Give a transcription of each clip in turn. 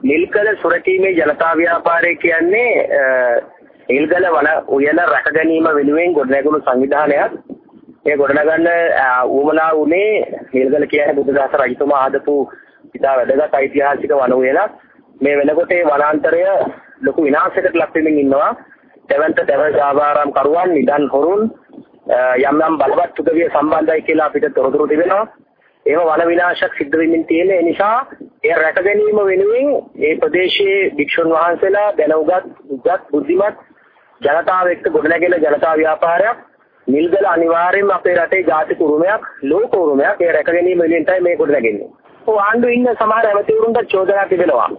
නිල්කල සුරකීමේ ජනතා ව්‍යාපාරය කියන්නේ නිල්කල වන උයන රැක ගැනීම වෙනුවෙන් ගොඩනැගුණු සංවිධානයක්. ඒ ගොඩනගන්න උවමනා වුණේ නිල්කල කියන්නේ බුදුදාස රජතුමා ආදපු ඉතා වැදගත් ඓතිහාසික වන උයනක්. මේ වෙනකොට ඒ වනාන්තරය ලොකු විනාශයකට ලක් වෙමින් ඉන්නවා. දෙවන්ත ජාවාරම් කරුවන් නිදන් හොරුන් යම් යම් බලවත් උදවිය සම්බන්ධයි කියලා අපිට තොරතුරු තිබෙනවා. ඒව වන විනාශයක් සිද්ධ වෙමින් තියෙන නිසා ඒ රැක ගැනීම වෙනුවෙන් ඒ ප්‍රදේශයේ භික්ෂුන් වහන්සේලා දැනුගත් බුද්ධිමත් ජනතාව එක්ක ගොඩනැගෙන ජනතා ව්‍යාපාරයක් නිල්ගල අනිවාර්යයෙන්ම අපේ රටේ ජාතික උරුමයක් ලෝක උරුමයක්. ඒ රැක ගැනීම වෙනුවෙන් තමයි මේ ගොඩනැගෙන්නේ. ආණ්ඩුවේ ඉන්න සමහර ඇමතිවරුන්ට චෝදනා තිබෙනවා.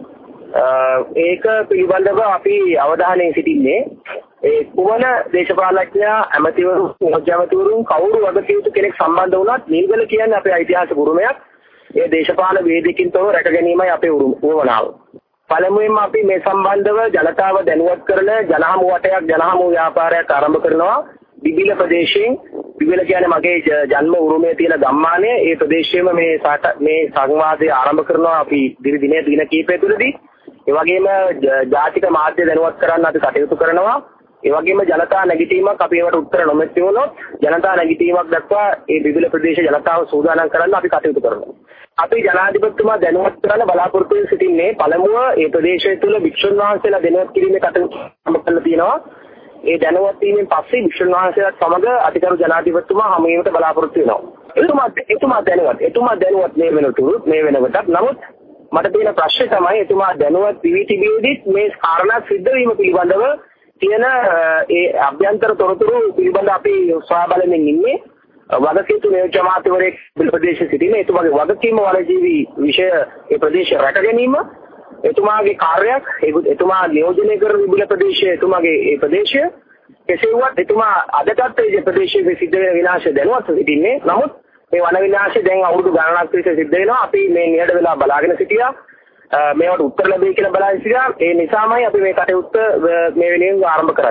ඒක පිළිබඳව අපි අවධානයෙන් සිටින්නේ ඒ කුමන දේශපාලඥයා ඇමතිවරු මහජනතුරුන් කවුරු වගකීම් යුතු කෙනෙක් සම්බන්ධ වුණත් නිල්ගල කියන්නේ අපේ ඓතිහාසික උරුමයක්. ඒ දේශපාලන වේදිකින් තොරව රැක ගැනීමයි අපේ උවමනාව. පළමුවෙන්ම අපි මේ සම්බන්ධව ජනතාව දැනුවත් කරන ජනහමු වටයක් ජනහමු ව්‍යාපාරයක් ආරම්භ කරනවා. බිබිල ප්‍රදේශයෙන් බිබිල කියන්නේ මගේ ජන්ම උරුමයේ තියෙන ගම්මානය. ඒ ප්‍රදේශයේම මේ සංවාදය ආරම්භ කරනවා අපි දින කීපය තුළදී. ඒ වගේම ජාතික මාධ්‍ය දැනුවත් කරන්න අපි කටයුතු කරනවා. ඒ වගේම ජනතා නැගිටීමක් අපි ඒවට උත්තර නොමැති වුණොත් ජනතා නැගිටීමක් දක්වා ඒ බිබිල ප්‍රදේශ ජනතාව සූදානම් කරන්න අපි කටයුතු කරනවා. අපි ජනාධිපතිතුමා දැනුවත් කරන්න බලාපොරොත්තු වෙ සිටින්නේ පළමුව ඒ ප්‍රදේශය තුළ භික්ෂුන් වහන්සේලා දැනුවත් කිරීමේ කටයුතු ආරම්භ කරලා තියෙනවා. ඒ දැනුවත් වීමෙන් පස්සේ භික්ෂුන් වහන්සේලාත් සමග අතිගරු ජනාධිපතිතුමා හමු වීමට බලාපොරොත්තු වෙනවා. එතුමා දැනුවත් මේ වෙනකොටත් නමුත් මට තියෙන ප්‍රශ්නේ තමයි එතුමා දැනුවත් විවිධ මේ කාරණා සිද්ධ වීම පිළිබඳව තියෙන ඒ අභ්‍යන්තර තොරතුරු පිළිබඳ අපි සොයා බලමින් ඉන්නේ. වගකීතු නියෝජ්‍ය අමාත්‍යවරයෙක් ප්‍රදේශයේ සිටින එතුමාගේ වගකීම වනජීවි විෂය ඒ ප්‍රදේශ රැක ගැනීම එතුමාගේ කාර්යයක්. එතුමා නියෝජනය කරන විබුල ප්‍රදේශයේ එතුමාගේ ඒ ප්‍රදේශය කෙසේ වුවත් එතුමා අදටත් ඒ ප්‍රදේශයේ සිද්ධ වෙන විනාශය දැනුවත් සිටින්නේ. නමුත් මේ වන විනාශය දැන් අවුරුදු ගණනක් තිස්සේ සිද්ධ වෙනවා. අපි මේ නිහඬ වෙලා බලාගෙන සිටියා. මේවට උත්තර ලැබෙයි කියලා බලාගෙන සිටියා. ඒ නිසාමයි අපි මේ කටයුත්ත මේ වෙනුවෙන් ආරම්භ කරන්නේ.